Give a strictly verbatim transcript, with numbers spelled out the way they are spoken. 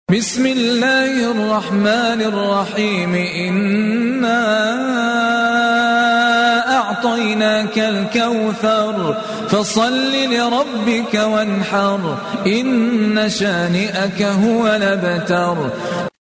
بسم الله الرحمن الرحيم إنا أعطيناك الكوثر فصل لربك وانحر إن شانئك هو الأبتر.